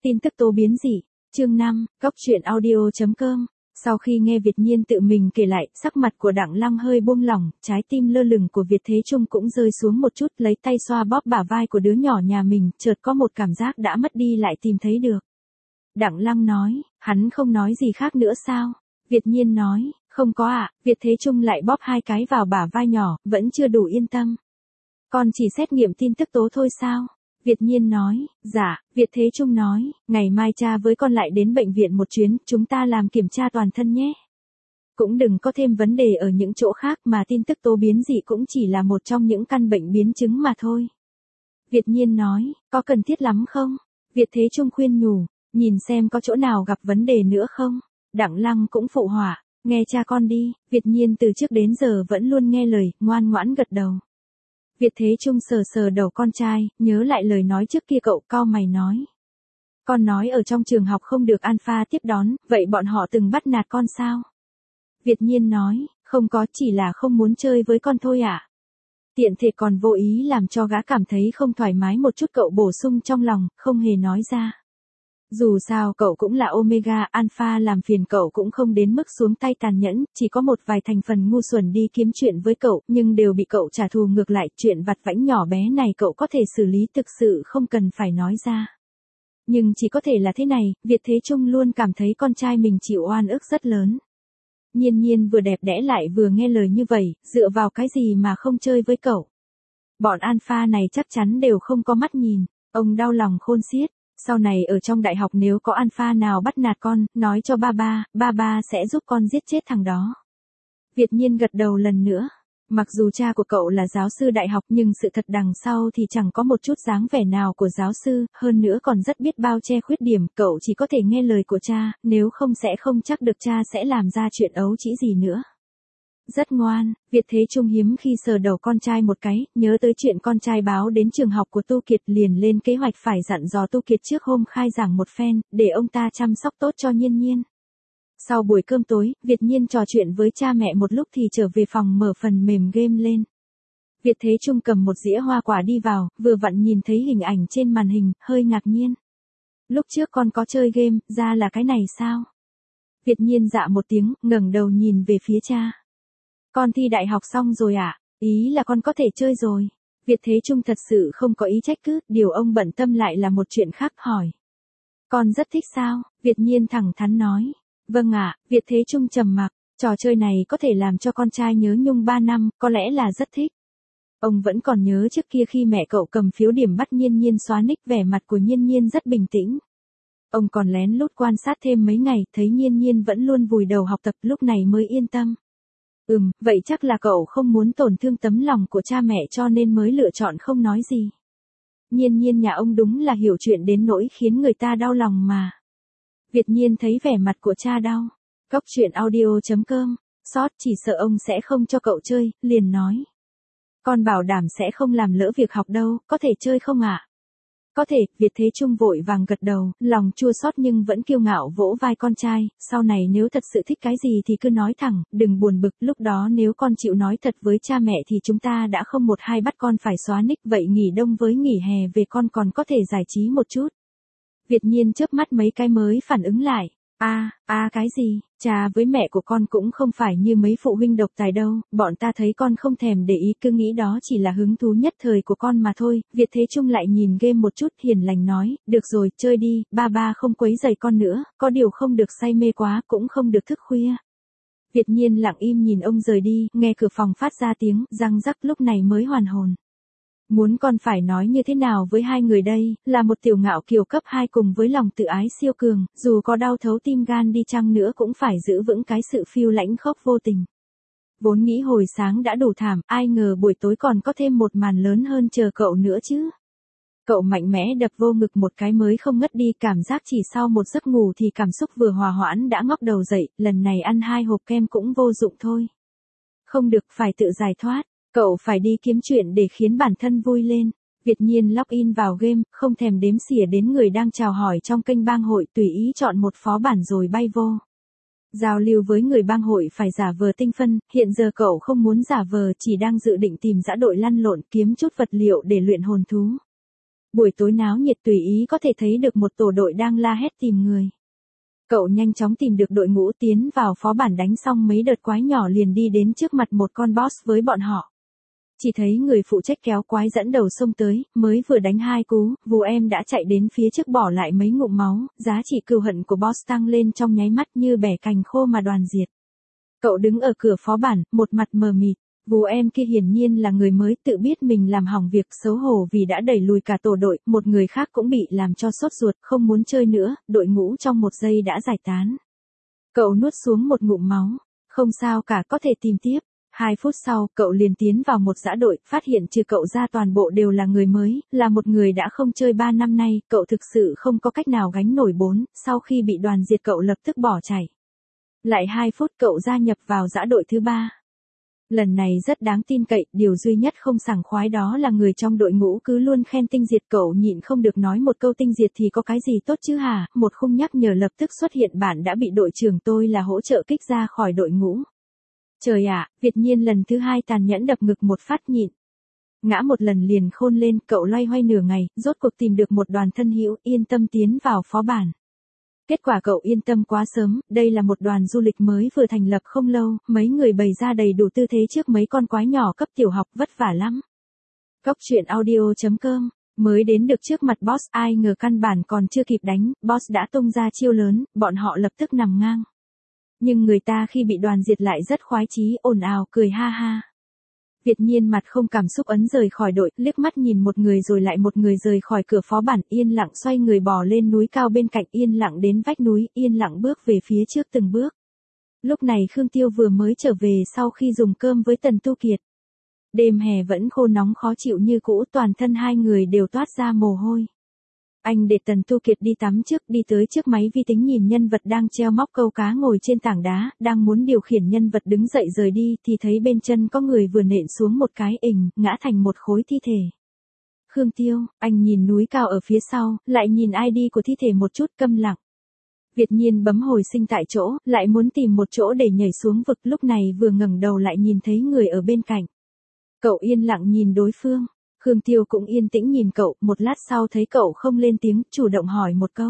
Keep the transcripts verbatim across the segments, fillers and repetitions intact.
Tin tức tố biến dị, chương năm, Cóc truyện audio chấm com. Sau khi nghe Việt Nhiên tự mình kể lại, sắc mặt của Đặng Lăng hơi buông lỏng, trái tim lơ lửng của Việt Thế Trung cũng rơi xuống một chút, lấy tay xoa bóp bả vai của đứa nhỏ nhà mình, chợt có một cảm giác đã mất đi lại tìm thấy được. Đặng Lăng nói, hắn không nói gì khác nữa sao? Việt Nhiên nói, không có ạ. Việt Thế Trung lại bóp hai cái vào bả vai nhỏ, vẫn chưa đủ yên tâm. Con chỉ xét nghiệm tin tức tố thôi sao? Việt Nhiên nói, dạ. Việt Thế Trung nói, ngày mai cha với con lại đến bệnh viện một chuyến, chúng ta làm kiểm tra toàn thân nhé. Cũng đừng có thêm vấn đề ở những chỗ khác, mà tin tức tố biến dị cũng chỉ là một trong những căn bệnh biến chứng mà thôi. Việt Nhiên nói, có cần thiết lắm không? Việt Thế Trung khuyên nhủ, nhìn xem có chỗ nào gặp vấn đề nữa không? Đặng Lăng cũng phụ họa, nghe cha con đi. Việt Nhiên từ trước đến giờ vẫn luôn nghe lời, ngoan ngoãn gật đầu. Việt Thế Trung sờ sờ đầu con trai, nhớ lại lời nói trước kia cậu, cau mày nói. Con nói ở trong trường học không được Alpha tiếp đón, vậy bọn họ từng bắt nạt con sao? Việt Nhiên nói, không có, chỉ là không muốn chơi với con thôi ạ. À? Tiện thể còn vô ý làm cho gã cảm thấy không thoải mái một chút, cậu bổ sung trong lòng, không hề nói ra. Dù sao cậu cũng là Omega, Alpha làm phiền cậu cũng không đến mức xuống tay tàn nhẫn, chỉ có một vài thành phần ngu xuẩn đi kiếm chuyện với cậu, nhưng đều bị cậu trả thù ngược lại, chuyện vặt vãnh nhỏ bé này cậu có thể xử lý, thực sự không cần phải nói ra. Nhưng chỉ có thể là thế này, Việt Thế Trung luôn cảm thấy con trai mình chịu oan ức rất lớn. Nhiên Nhiên vừa đẹp đẽ lại vừa nghe lời như vậy, dựa vào cái gì mà không chơi với cậu. Bọn Alpha này chắc chắn đều không có mắt nhìn, ông đau lòng khôn xiết. Sau này ở trong đại học nếu có Alpha nào bắt nạt con, nói cho ba ba, ba ba sẽ giúp con giết chết thằng đó. Việt Nhiên gật đầu lần nữa. Mặc dù cha của cậu là giáo sư đại học nhưng sự thật đằng sau thì chẳng có một chút dáng vẻ nào của giáo sư, hơn nữa còn rất biết bao che khuyết điểm, cậu chỉ có thể nghe lời của cha, nếu không sẽ không chắc được cha sẽ làm ra chuyện ấu trĩ gì nữa. Rất ngoan. Việt Thế Trung hiếm khi sờ đầu con trai một cái, nhớ tới chuyện con trai báo đến trường học của Tu Kiệt liền lên kế hoạch phải dặn dò Tu Kiệt trước hôm khai giảng một phen, để ông ta chăm sóc tốt cho Nhiên Nhiên. Sau buổi cơm tối, Việt Nhiên trò chuyện với cha mẹ một lúc thì trở về phòng mở phần mềm game lên. Việt Thế Trung cầm một dĩa hoa quả đi vào, vừa vặn nhìn thấy hình ảnh trên màn hình, hơi ngạc nhiên. Lúc trước con có chơi game, ra là cái này sao? Việt Nhiên dạ một tiếng, ngẩng đầu nhìn về phía cha. Con thi đại học xong rồi ạ, à? Ý là con có thể chơi rồi. Việt Thế Trung thật sự không có ý trách cứ, điều ông bận tâm lại là một chuyện khác, hỏi. Con rất thích sao? Việt Nhiên thẳng thắn nói. Vâng ạ. Việt Thế Trung trầm mặc, trò chơi này có thể làm cho con trai nhớ nhung ba năm, có lẽ là rất thích. Ông vẫn còn nhớ trước kia khi mẹ cậu cầm phiếu điểm bắt Nhiên Nhiên xóa nick, vẻ mặt của Nhiên Nhiên rất bình tĩnh. Ông còn lén lút quan sát thêm mấy ngày, thấy Nhiên Nhiên vẫn luôn vùi đầu học tập, lúc này mới yên tâm. Ừm, vậy chắc là cậu không muốn tổn thương tấm lòng của cha mẹ cho nên mới lựa chọn không nói gì. Nhiên Nhiên nhà ông đúng là hiểu chuyện đến nỗi khiến người ta đau lòng mà. Việt Nhiên thấy vẻ mặt của cha đau. Cóc truyện audio chấm com, sót chỉ sợ ông sẽ không cho cậu chơi, liền nói. Con bảo đảm sẽ không làm lỡ việc học đâu, có thể chơi không ạ? À? Có thể. Việt Thế Trung vội vàng gật đầu, lòng chua xót nhưng vẫn kiêu ngạo vỗ vai con trai, sau này nếu thật sự thích cái gì thì cứ nói thẳng, đừng buồn bực, lúc đó nếu con chịu nói thật với cha mẹ thì chúng ta đã không một hai bắt con phải xóa nick, vậy nghỉ đông với nghỉ hè về con còn có thể giải trí một chút. Việt Nhiên chớp mắt mấy cái mới phản ứng lại. A, à, a à, cái gì? Cha với mẹ của con cũng không phải như mấy phụ huynh độc tài đâu, bọn ta thấy con không thèm để ý, cứ nghĩ đó chỉ là hứng thú nhất thời của con mà thôi. Việt Thế Trung lại nhìn game một chút, hiền lành nói, được rồi, chơi đi, ba ba không quấy rầy con nữa, có điều không được say mê quá, cũng không được thức khuya. Việt Nhiên lặng im nhìn ông rời đi, nghe cửa phòng phát ra tiếng răng rắc, lúc này mới hoàn hồn. Muốn con phải nói như thế nào với hai người đây, là một tiểu ngạo kiều cấp hai cùng với lòng tự ái siêu cường, dù có đau thấu tim gan đi chăng nữa cũng phải giữ vững cái sự phiêu lãnh khốc vô tình. Vốn nghĩ hồi sáng đã đủ thảm, ai ngờ buổi tối còn có thêm một màn lớn hơn chờ cậu nữa chứ. Cậu mạnh mẽ đập vô ngực một cái mới không ngất đi, cảm giác chỉ sau một giấc ngủ thì cảm xúc vừa hòa hoãn đã ngóc đầu dậy, lần này ăn hai hộp kem cũng vô dụng thôi. Không được, phải tự giải thoát. Cậu phải đi kiếm chuyện để khiến bản thân vui lên. Việt Nhiên login vào game, không thèm đếm xỉa đến người đang chào hỏi trong kênh bang hội, tùy ý chọn một phó bản rồi bay vô. Giao lưu với người bang hội phải giả vờ tinh phân, hiện giờ cậu không muốn giả vờ, chỉ đang dự định tìm dã đội lăn lộn kiếm chút vật liệu để luyện hồn thú. Buổi tối náo nhiệt tùy ý có thể thấy được một tổ đội đang la hét tìm người. Cậu nhanh chóng tìm được đội ngũ tiến vào phó bản đánh xong mấy đợt quái nhỏ liền đi đến trước mặt một con boss với bọn họ. Chỉ thấy người phụ trách kéo quái dẫn đầu xông tới, mới vừa đánh hai cú, Vù Em đã chạy đến phía trước bỏ lại mấy ngụm máu, giá trị cừu hận của boss tăng lên trong nháy mắt như bẻ cành khô mà đoàn diệt. Cậu đứng ở cửa phó bản, một mặt mờ mịt. Vù Em kia hiển nhiên là người mới tự biết mình làm hỏng việc, xấu hổ vì đã đẩy lùi cả tổ đội, một người khác cũng bị làm cho sốt ruột, không muốn chơi nữa, đội ngũ trong một giây đã giải tán. Cậu nuốt xuống một ngụm máu, không sao cả, có thể tìm tiếp. Hai phút sau, cậu liền tiến vào một dã đội, phát hiện trừ cậu ra toàn bộ đều là người mới, là một người đã không chơi ba năm nay, cậu thực sự không có cách nào gánh nổi bốn, sau khi bị đoàn diệt cậu lập tức bỏ chạy. Lại hai phút cậu gia nhập vào dã đội thứ ba. Lần này rất đáng tin cậy, điều duy nhất không sảng khoái đó là người trong đội ngũ cứ luôn khen tinh diệt, cậu nhịn không được nói một câu tinh diệt thì có cái gì tốt chứ hả, một khung nhắc nhở lập tức xuất hiện, bạn đã bị đội trưởng tôi là hỗ trợ kích ra khỏi đội ngũ. Trời ạ, Việt Nhiên lần thứ hai tàn nhẫn đập ngực một phát nhịn. Ngã một lần liền khôn lên, cậu loay hoay nửa ngày, rốt cuộc tìm được một đoàn thân hữu, yên tâm tiến vào phó bản. Kết quả cậu yên tâm quá sớm, đây là một đoàn du lịch mới vừa thành lập không lâu, mấy người bày ra đầy đủ tư thế trước mấy con quái nhỏ cấp tiểu học, vất vả lắm. Cóc truyện audio chấm com, mới đến được trước mặt boss, ai ngờ căn bản còn chưa kịp đánh, boss đã tung ra chiêu lớn, bọn họ lập tức nằm ngang. Nhưng người ta khi bị đoàn diệt lại rất khoái chí, ồn ào, cười ha ha. Việt Nhiên mặt không cảm xúc ấn rời khỏi đội, liếc mắt nhìn một người rồi lại một người rời khỏi cửa phó bản, yên lặng xoay người bò lên núi cao bên cạnh, yên lặng đến vách núi, yên lặng bước về phía trước từng bước. Lúc này Khương Tiêu vừa mới trở về sau khi dùng cơm với Tần Tu Kiệt. Đêm hè vẫn khô nóng khó chịu như cũ, toàn thân hai người đều toát ra mồ hôi. Anh để Tần Tu Kiệt đi tắm trước, đi tới trước máy vi tính nhìn nhân vật đang treo móc câu cá ngồi trên tảng đá, đang muốn điều khiển nhân vật đứng dậy rời đi thì thấy bên chân có người vừa nện xuống một cái ình, ngã thành một khối thi thể. Khương Tiêu, anh nhìn núi cao ở phía sau, lại nhìn i đê của thi thể một chút, câm lặng. Việt Nhiên bấm hồi sinh tại chỗ, lại muốn tìm một chỗ để nhảy xuống vực, lúc này vừa ngẩng đầu lại nhìn thấy người ở bên cạnh. Cậu yên lặng nhìn đối phương. Khương Tiêu cũng yên tĩnh nhìn cậu, một lát sau thấy cậu không lên tiếng, chủ động hỏi một câu.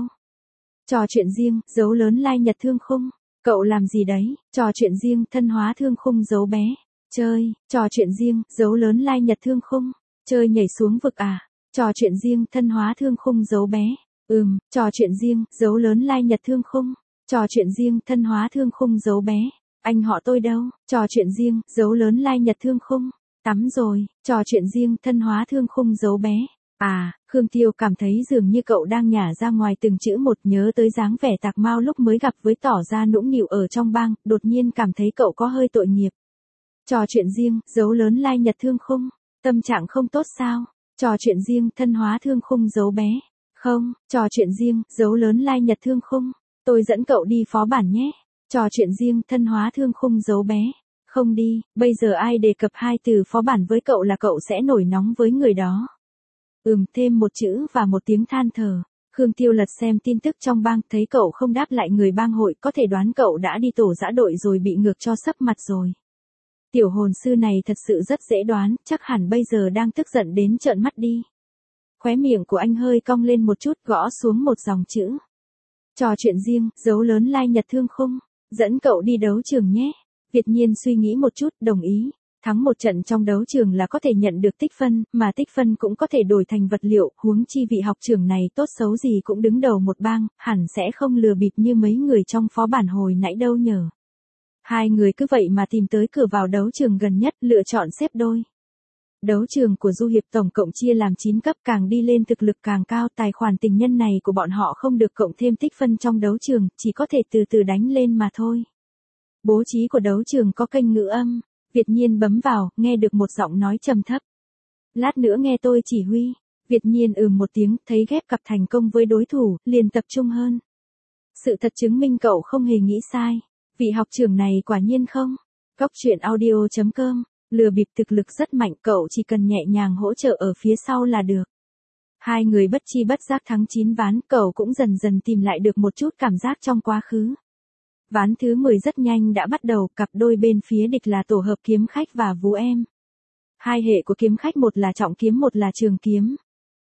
Trò chuyện riêng, dấu lớn lai nhật thương khung. Cậu làm gì đấy? Trò chuyện riêng, thân hóa thương khung dấu bé. Chơi, trò chuyện riêng, dấu lớn lai nhật thương khung. Chơi nhảy xuống vực à? Trò chuyện riêng, thân hóa thương khung dấu bé. Ừm, trò chuyện riêng, dấu lớn lai nhật thương khung. Trò chuyện riêng, thân hóa thương khung dấu bé. Anh họ tôi đâu? Trò chuyện riêng, dấu lớn lai nhật thương khung. Tắm rồi, trò chuyện riêng, thân hóa thương khung dấu bé. À, Khương Tiêu cảm thấy dường như cậu đang nhả ra ngoài từng chữ một, nhớ tới dáng vẻ Tạc Mao lúc mới gặp với tỏ ra nũng nịu ở trong bang, đột nhiên cảm thấy cậu có hơi tội nghiệp. Trò chuyện riêng, dấu lớn lai nhật thương khung, tâm trạng không tốt sao? Trò chuyện riêng, thân hóa thương khung dấu bé. Không, trò chuyện riêng, dấu lớn lai nhật thương khung, tôi dẫn cậu đi phó bản nhé. Trò chuyện riêng, thân hóa thương khung dấu bé. Không đi, bây giờ ai đề cập hai từ phó bản với cậu là cậu sẽ nổi nóng với người đó. Ừm, thêm một chữ và một tiếng than thở. Khương Tiêu lật xem tin tức trong bang, thấy cậu không đáp lại người bang hội, có thể đoán cậu đã đi tổ dã đội rồi bị ngược cho sấp mặt rồi. Tiểu hồn sư này thật sự rất dễ đoán, chắc hẳn bây giờ đang tức giận đến trợn mắt đi. Khóe miệng của anh hơi cong lên một chút, gõ xuống một dòng chữ. Trò chuyện riêng, dấu lớn lai nhật thương khung, dẫn cậu đi đấu trường nhé. Việt Nhiên suy nghĩ một chút, đồng ý. Thắng một trận trong đấu trường là có thể nhận được tích phân, mà tích phân cũng có thể đổi thành vật liệu, huống chi vị học trưởng này tốt xấu gì cũng đứng đầu một bang, hẳn sẽ không lừa bịp như mấy người trong phó bản hồi nãy đâu nhờ. Hai người cứ vậy mà tìm tới cửa vào đấu trường gần nhất, lựa chọn xếp đôi. Đấu trường của Du Hiệp tổng cộng chia làm chín cấp, càng đi lên thực lực càng cao, tài khoản tình nhân này của bọn họ không được cộng thêm tích phân trong đấu trường, chỉ có thể từ từ đánh lên mà thôi. Bố trí của đấu trường có kênh ngữ âm, Việt Nhiên bấm vào, nghe được một giọng nói trầm thấp. Lát nữa nghe tôi chỉ huy. Việt Nhiên ừm một tiếng, thấy ghép cặp thành công với đối thủ, liền tập trung hơn. Sự thật chứng minh cậu không hề nghĩ sai. Vị học trưởng này quả nhiên không. Cóc truyện audio chấm com, lừa bịp thực lực rất mạnh, cậu chỉ cần nhẹ nhàng hỗ trợ ở phía sau là được. Hai người bất chi bất giác thắng chín ván, cậu cũng dần dần tìm lại được một chút cảm giác trong quá khứ. Ván thứ mười rất nhanh đã bắt đầu, cặp đôi bên phía địch là tổ hợp kiếm khách và Vú Em. Hai hệ của kiếm khách, một là trọng kiếm một là trường kiếm.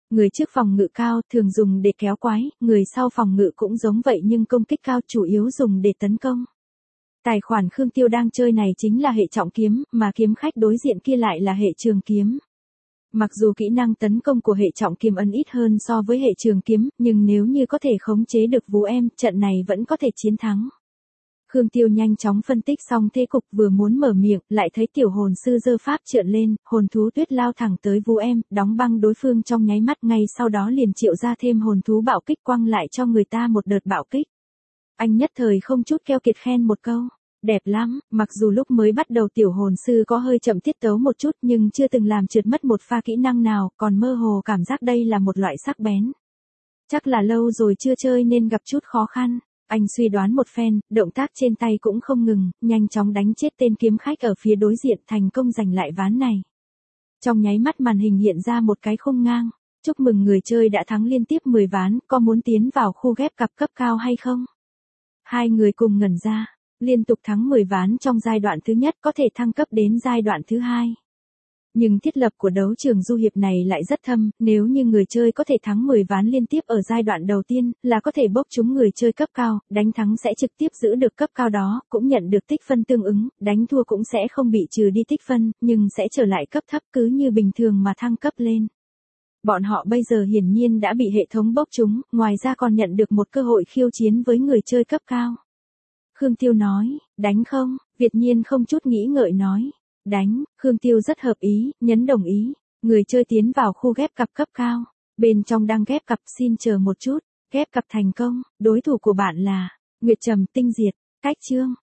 Người trước phòng ngự cao thường dùng để kéo quái, người sau phòng ngự cũng giống vậy nhưng công kích cao chủ yếu dùng để tấn công. Tài khoản Khương Tiêu đang chơi này chính là hệ trọng kiếm, mà kiếm khách đối diện kia lại là hệ trường kiếm. Mặc dù kỹ năng tấn công của hệ trọng kiếm ấn ít hơn so với hệ trường kiếm, nhưng nếu như có thể khống chế được Vú Em, trận này vẫn có thể chiến thắng. Khương Tiêu nhanh chóng phân tích xong thế cục vừa muốn mở miệng, lại thấy tiểu hồn sư giơ pháp trượng lên, hồn thú tuyết lao thẳng tới Vú Em, đóng băng đối phương trong nháy mắt, ngay sau đó liền triệu ra thêm hồn thú bạo kích quăng lại cho người ta một đợt bạo kích. Anh nhất thời không chút keo kiệt khen một câu. Đẹp lắm, mặc dù lúc mới bắt đầu tiểu hồn sư có hơi chậm tiết tấu một chút nhưng chưa từng làm trượt mất một pha kỹ năng nào, còn mơ hồ cảm giác đây là một loại sắc bén. Chắc là lâu rồi chưa chơi nên gặp chút khó khăn. Anh suy đoán một phen, động tác trên tay cũng không ngừng, nhanh chóng đánh chết tên kiếm khách ở phía đối diện, thành công giành lại ván này. Trong nháy mắt màn hình hiện ra một cái khung ngang. Chúc mừng người chơi đã thắng liên tiếp mười ván, có muốn tiến vào khu ghép cặp cấp cao hay không? Hai người cùng ngẩn ra. Liên tục thắng mười ván trong giai đoạn thứ nhất có thể thăng cấp đến giai đoạn thứ hai. Nhưng thiết lập của đấu trường du hiệp này lại rất thâm, nếu như người chơi có thể thắng mười ván liên tiếp ở giai đoạn đầu tiên, là có thể bốc trúng người chơi cấp cao, đánh thắng sẽ trực tiếp giữ được cấp cao đó, cũng nhận được tích phân tương ứng, đánh thua cũng sẽ không bị trừ đi tích phân, nhưng sẽ trở lại cấp thấp cứ như bình thường mà thăng cấp lên. Bọn họ bây giờ hiển nhiên đã bị hệ thống bốc trúng, ngoài ra còn nhận được một cơ hội khiêu chiến với người chơi cấp cao. Khương Tiêu nói, đánh không? Việt Nhiên không chút nghĩ ngợi nói, đánh. Khương Tiêu rất hợp ý, nhấn đồng ý. Người chơi tiến vào khu ghép cặp cấp cao. Bên trong đang ghép cặp, xin chờ một chút. Ghép cặp thành công, đối thủ của bạn là Nguyệt Trầm Tinh Diệt. Cách chương